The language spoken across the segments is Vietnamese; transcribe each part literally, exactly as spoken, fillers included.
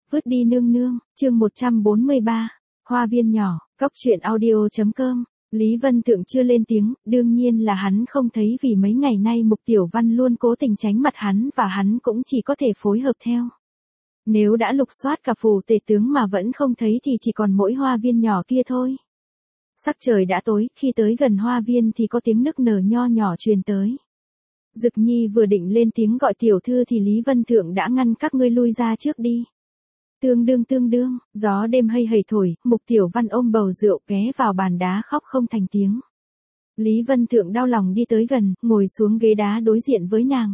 vứt đi nương nương, chương một trăm bốn mươi ba, hoa viên nhỏ, cóc truyện audio.com. Lý Vân Thượng chưa lên tiếng, đương nhiên là hắn không thấy vì mấy ngày nay Mục Tiểu Văn luôn cố tình tránh mặt hắn và hắn cũng chỉ có thể phối hợp theo. Nếu đã lục soát cả phủ tể tướng mà vẫn không thấy thì chỉ còn mỗi hoa viên nhỏ kia thôi. Sắc trời đã tối, khi tới gần hoa viên thì có tiếng nức nở nho nhỏ truyền tới. Dực Nhi vừa định lên tiếng gọi tiểu thư thì Lý Vân Thượng đã ngăn các ngươi lui ra trước đi. Tương đương tương đương, gió đêm hây hầy thổi, Mục Tiểu Văn ôm bầu rượu ghé vào bàn đá khóc không thành tiếng. Lý Vân Thượng đau lòng đi tới gần, ngồi xuống ghế đá đối diện với nàng.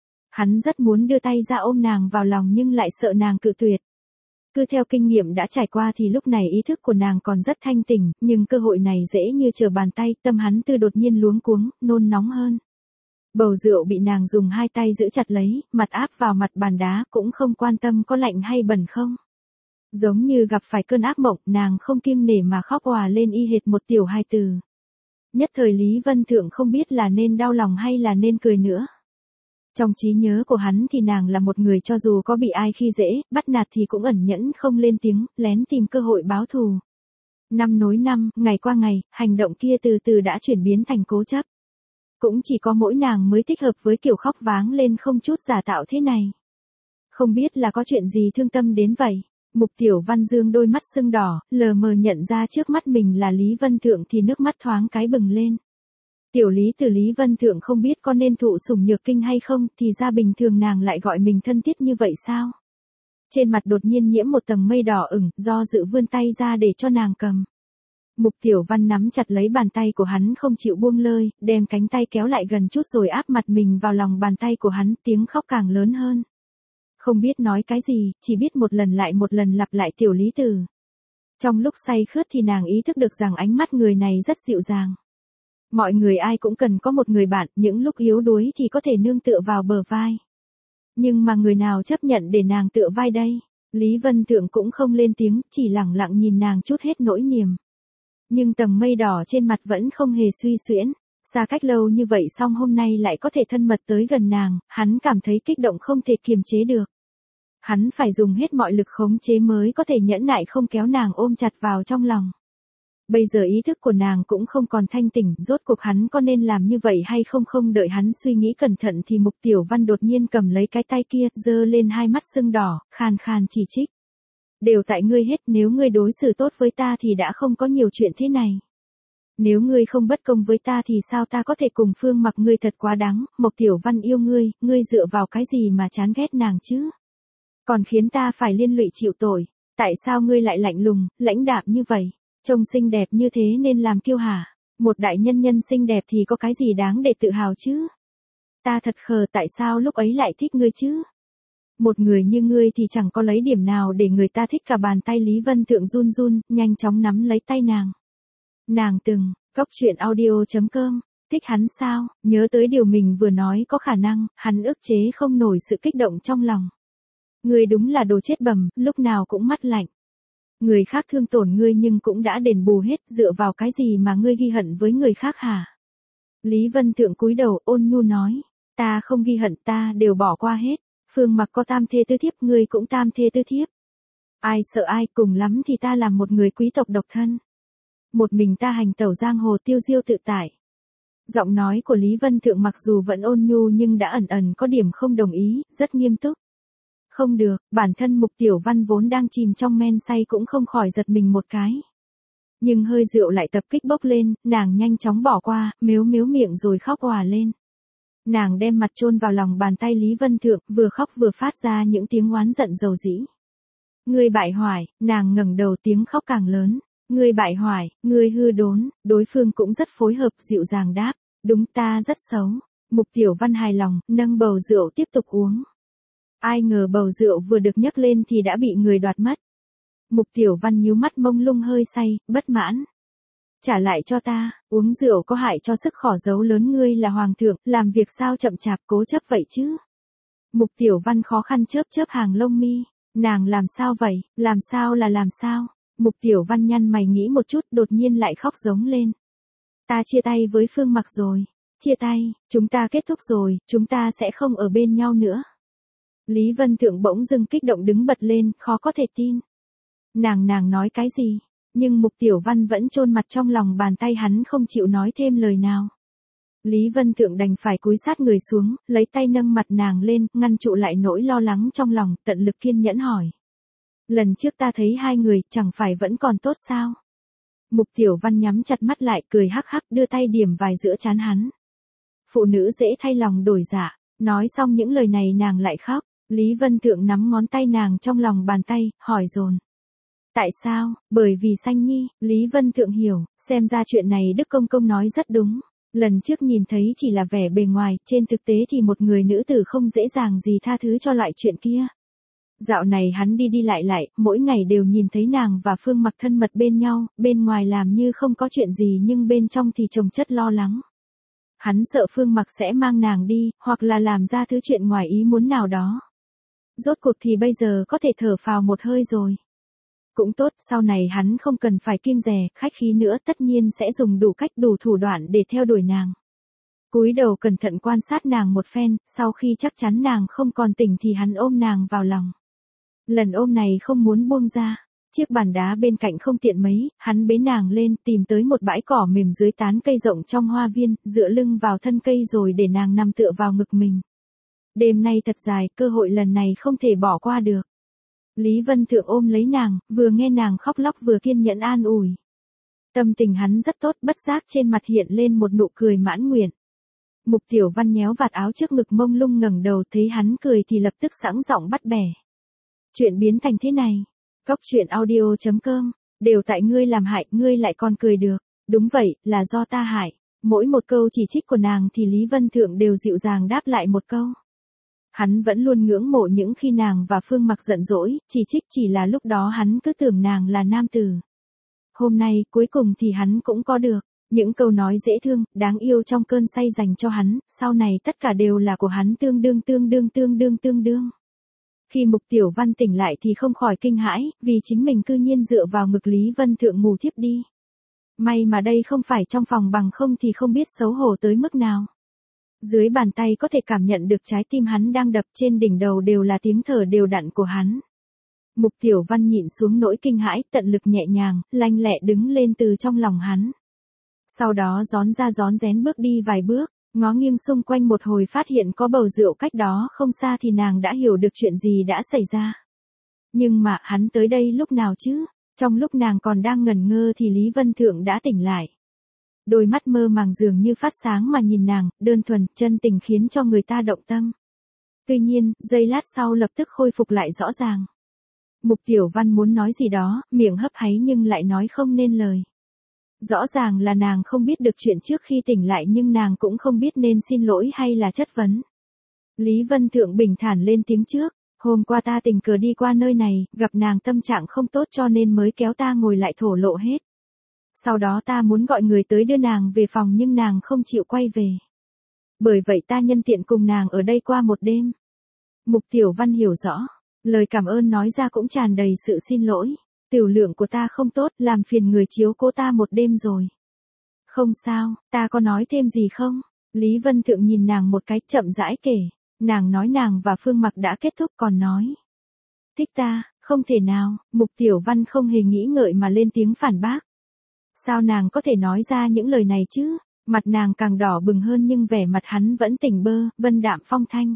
Hắn rất muốn đưa tay ra ôm nàng vào lòng nhưng lại sợ nàng cự tuyệt. Cứ theo kinh nghiệm đã trải qua thì lúc này ý thức của nàng còn rất thanh tỉnh, nhưng cơ hội này dễ như trở bàn tay, tâm hắn tư đột nhiên luống cuống, nôn nóng hơn. Bầu rượu bị nàng dùng hai tay giữ chặt lấy, mặt áp vào mặt bàn đá, cũng không quan tâm có lạnh hay bẩn không. Giống như gặp phải cơn ác mộng, nàng không kiêng nể mà khóc òa lên y hệt một tiểu hài tử. Nhất thời Lý Vân Thượng không biết là nên đau lòng hay là nên cười nữa. Trong trí nhớ của hắn thì nàng là một người cho dù có bị ai khi dễ, bắt nạt thì cũng ẩn nhẫn không lên tiếng, lén tìm cơ hội báo thù. Năm nối năm, ngày qua ngày, hành động kia từ từ đã chuyển biến thành cố chấp. Cũng chỉ có mỗi nàng mới thích hợp với kiểu khóc váng lên không chút giả tạo thế này. Không biết là có chuyện gì thương tâm đến vậy. Mục Tiểu Văn dương đôi mắt sưng đỏ, lờ mờ nhận ra trước mắt mình là Lý Vân Thượng thì nước mắt thoáng cái bừng lên. Tiểu Lý từ Lý Vân Thượng không biết có nên thụ sủng nhược kinh hay không, thì ra bình thường nàng lại gọi mình thân thiết như vậy sao? Trên mặt đột nhiên nhiễm một tầng mây đỏ ửng, do dự vươn tay ra để cho nàng cầm. Mục Tiểu Văn nắm chặt lấy bàn tay của hắn không chịu buông lơi, đem cánh tay kéo lại gần chút rồi áp mặt mình vào lòng bàn tay của hắn, tiếng khóc càng lớn hơn. Không biết nói cái gì, chỉ biết một lần lại một lần lặp lại Tiểu Lý Tử. Trong lúc say khướt thì nàng ý thức được rằng ánh mắt người này rất dịu dàng. Mọi người ai cũng cần có một người bạn, những lúc yếu đuối thì có thể nương tựa vào bờ vai. Nhưng mà người nào chấp nhận để nàng tựa vai đây? Lý Vân Thượng cũng không lên tiếng, chỉ lặng lặng nhìn nàng chút hết nỗi niềm. Nhưng tầng mây đỏ trên mặt vẫn không hề suy xuyễn. Xa cách lâu như vậy song hôm nay lại có thể thân mật tới gần nàng, hắn cảm thấy kích động không thể kiềm chế được. Hắn phải dùng hết mọi lực khống chế mới có thể nhẫn nại không kéo nàng ôm chặt vào trong lòng. Bây giờ ý thức của nàng cũng không còn thanh tỉnh, rốt cuộc hắn có nên làm như vậy hay không? Không đợi hắn suy nghĩ cẩn thận thì Mục Tiểu Văn đột nhiên cầm lấy cái tay kia, giơ lên hai mắt sưng đỏ, khàn khàn chỉ trích. Đều tại ngươi hết, nếu ngươi đối xử tốt với ta thì đã không có nhiều chuyện thế này. Nếu ngươi không bất công với ta thì sao ta có thể cùng Phương Mặc? Ngươi thật quá đáng, Mộc Tiểu Văn yêu ngươi, ngươi dựa vào cái gì mà chán ghét nàng chứ? Còn khiến ta phải liên lụy chịu tội, tại sao ngươi lại lạnh lùng, lãnh đạm như vậy? Trông xinh đẹp như thế nên làm kiêu hả? Một đại nhân nhân xinh đẹp thì có cái gì đáng để tự hào chứ? Ta thật khờ, tại sao lúc ấy lại thích ngươi chứ? Một người như ngươi thì chẳng có lấy điểm nào để người ta thích cả. Bàn tay Lý Vân Thượng run run, nhanh chóng nắm lấy tay nàng. Nàng từng, cóc truyện audio.com, thích hắn sao? Nhớ tới điều mình vừa nói có khả năng, hắn ức chế không nổi sự kích động trong lòng. Ngươi đúng là đồ chết bầm, lúc nào cũng mắt lạnh. Người khác thương tổn ngươi nhưng cũng đã đền bù hết, dựa vào cái gì mà ngươi ghi hận với người khác hả? Lý Vân Thượng cúi đầu ôn nhu nói, ta không ghi hận, ta đều bỏ qua hết. Phương Mặc có tam thê tư thiếp, ngươi cũng tam thê tư thiếp. Ai sợ ai, cùng lắm thì ta làm một người quý tộc độc thân. Một mình ta hành tẩu giang hồ tiêu diêu tự tại. Giọng nói của Lý Vân Thượng mặc dù vẫn ôn nhu nhưng đã ẩn ẩn có điểm không đồng ý, rất nghiêm túc. Không được, bản thân Mục Tiểu Văn vốn đang chìm trong men say cũng không khỏi giật mình một cái. Nhưng hơi rượu lại tập kích bốc lên, nàng nhanh chóng bỏ qua, mếu mếu miệng rồi khóc òa lên. Nàng đem mặt chôn vào lòng bàn tay Lý Vân Thượng, vừa khóc vừa phát ra những tiếng oán giận dầu dĩ. Ngươi bại hoại, nàng ngẩng đầu tiếng khóc càng lớn. Ngươi bại hoại, ngươi hư đốn, đối phương cũng rất phối hợp dịu dàng đáp, đúng ta rất xấu. Mục Tiểu Văn hài lòng, nâng bầu rượu tiếp tục uống. Ai ngờ bầu rượu vừa được nhấc lên thì đã bị người đoạt mất. Mục Tiểu Văn nhíu mắt mông lung hơi say, bất mãn. Trả lại cho ta, uống rượu có hại cho sức khỏe giấu lớn, ngươi là hoàng thượng, làm việc sao chậm chạp cố chấp vậy chứ? Mục Tiểu Văn khó khăn chớp chớp hàng lông mi, nàng làm sao vậy, làm sao là làm sao? Mục Tiểu Văn nhăn mày nghĩ một chút, đột nhiên lại khóc giống lên. Ta chia tay với Phương Mặc rồi, chia tay, chúng ta kết thúc rồi, chúng ta sẽ không ở bên nhau nữa. Lý Vân Thượng bỗng dưng kích động đứng bật lên, khó có thể tin. Nàng nàng nói cái gì? Nhưng Mục Tiểu Văn vẫn chôn mặt trong lòng bàn tay hắn không chịu nói thêm lời nào. Lý Vân Thượng đành phải cúi sát người xuống, lấy tay nâng mặt nàng lên, ngăn trụ lại nỗi lo lắng trong lòng, tận lực kiên nhẫn hỏi. Lần trước ta thấy hai người, chẳng phải vẫn còn tốt sao? Mục Tiểu Văn nhắm chặt mắt lại, cười hắc hắc đưa tay điểm vài giữa trán hắn. Phụ nữ dễ thay lòng đổi dạ, nói xong những lời này nàng lại khóc. Lý Vân Thượng nắm ngón tay nàng trong lòng bàn tay, hỏi dồn. Tại sao? Bởi vì Sanh Nhi, Lý Vân Thượng hiểu, xem ra chuyện này Đức Công Công nói rất đúng. Lần trước nhìn thấy chỉ là vẻ bề ngoài, trên thực tế thì một người nữ tử không dễ dàng gì tha thứ cho loại chuyện kia. Dạo này hắn đi đi lại lại, mỗi ngày đều nhìn thấy nàng và Phương Mặc thân mật bên nhau, bên ngoài làm như không có chuyện gì nhưng bên trong thì chồng chất lo lắng. Hắn sợ Phương Mặc sẽ mang nàng đi, hoặc là làm ra thứ chuyện ngoài ý muốn nào đó. Rốt cuộc thì bây giờ có thể thở phào một hơi rồi. Cũng tốt, sau này hắn không cần phải kiêng dè, khách khí nữa, tất nhiên sẽ dùng đủ cách đủ thủ đoạn để theo đuổi nàng. Cúi đầu cẩn thận quan sát nàng một phen, sau khi chắc chắn nàng không còn tỉnh thì hắn ôm nàng vào lòng. Lần ôm này không muốn buông ra. Chiếc bàn đá bên cạnh không tiện mấy, hắn bế nàng lên, tìm tới một bãi cỏ mềm dưới tán cây rộng trong hoa viên, dựa lưng vào thân cây rồi để nàng nằm tựa vào ngực mình. Đêm nay thật dài, cơ hội lần này không thể bỏ qua được. Lý Vân Thượng ôm lấy nàng, vừa nghe nàng khóc lóc vừa kiên nhẫn an ủi. Tâm tình hắn rất tốt, bất giác trên mặt hiện lên một nụ cười mãn nguyện. Mục Tiểu Văn nhéo vạt áo trước ngực mông lung ngẩng đầu thấy hắn cười thì lập tức sẵn giọng bắt bẻ. Chuyện biến thành thế này. Cóc truyện audio chấm com, đều tại ngươi làm hại, ngươi lại còn cười được. Đúng vậy, là do ta hại. Mỗi một câu chỉ trích của nàng thì Lý Vân Thượng đều dịu dàng đáp lại một câu. Hắn vẫn luôn ngưỡng mộ những khi nàng và Phương Mặc giận dỗi, chỉ trích chỉ là lúc đó hắn cứ tưởng nàng là nam tử. Hôm nay, cuối cùng thì hắn cũng có được. Những câu nói dễ thương, đáng yêu trong cơn say dành cho hắn, sau này tất cả đều là của hắn tương đương tương đương tương đương tương đương. Khi Mục Tiểu Văn tỉnh lại thì không khỏi kinh hãi, vì chính mình cư nhiên dựa vào ngực Lý Vân Thượng ngủ thiếp đi. May mà đây không phải trong phòng, bằng không thì không biết xấu hổ tới mức nào. Dưới bàn tay có thể cảm nhận được trái tim hắn đang đập, trên đỉnh đầu đều là tiếng thở đều đặn của hắn. Mục Tiểu Văn nhịn xuống nỗi kinh hãi, tận lực nhẹ nhàng, lanh lẹ đứng lên từ trong lòng hắn. Sau đó rón ra rón rén bước đi vài bước, ngó nghiêng xung quanh một hồi phát hiện có bầu rượu cách đó không xa thì nàng đã hiểu được chuyện gì đã xảy ra. Nhưng mà hắn tới đây lúc nào chứ? Trong lúc nàng còn đang ngẩn ngơ thì Lý Vân Thượng đã tỉnh lại. Đôi mắt mơ màng dường như phát sáng mà nhìn nàng, đơn thuần, chân tình khiến cho người ta động tâm. Tuy nhiên, giây lát sau lập tức khôi phục lại rõ ràng. Mục Tiểu Văn muốn nói gì đó, miệng hấp háy nhưng lại nói không nên lời. Rõ ràng là nàng không biết được chuyện trước khi tỉnh lại nhưng nàng cũng không biết nên xin lỗi hay là chất vấn. Lý Vân Thượng bình thản lên tiếng trước, hôm qua ta tình cờ đi qua nơi này, gặp nàng tâm trạng không tốt cho nên mới kéo ta ngồi lại thổ lộ hết. Sau đó ta muốn gọi người tới đưa nàng về phòng nhưng nàng không chịu quay về. Bởi vậy ta nhân tiện cùng nàng ở đây qua một đêm. Mục Tiểu Văn hiểu rõ, lời cảm ơn nói ra cũng tràn đầy sự xin lỗi. Tiểu lượng của ta không tốt, làm phiền người chiếu cố ta một đêm rồi. Không sao, ta có nói thêm gì không? Lý Vân Thượng nhìn nàng một cái, chậm rãi kể. Nàng nói nàng và Phương Mặc đã kết thúc còn nói. Thích ta, không thể nào. Mục Tiểu Văn không hề nghĩ ngợi mà lên tiếng phản bác. Sao nàng có thể nói ra những lời này chứ? Mặt nàng càng đỏ bừng hơn nhưng vẻ mặt hắn vẫn tỉnh bơ, vân đạm phong thanh.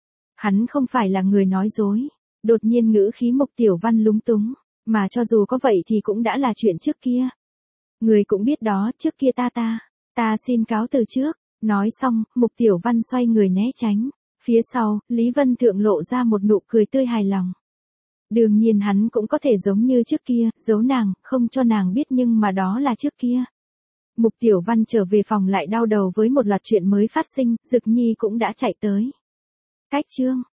Hắn không phải là người nói dối. Đột nhiên ngữ khí Mục Tiểu Văn lúng túng. Mà cho dù có vậy thì cũng đã là chuyện trước kia. Người cũng biết đó, trước kia ta ta, ta xin cáo từ trước. Nói xong, Mục Tiểu Văn xoay người né tránh. Phía sau, Lý Vân Thượng lộ ra một nụ cười tươi hài lòng. Đương nhiên hắn cũng có thể giống như trước kia, giấu nàng, không cho nàng biết nhưng mà đó là trước kia. Mục Tiểu Văn trở về phòng lại đau đầu với một loạt chuyện mới phát sinh, Dực Nhi cũng đã chạy tới. Cách chương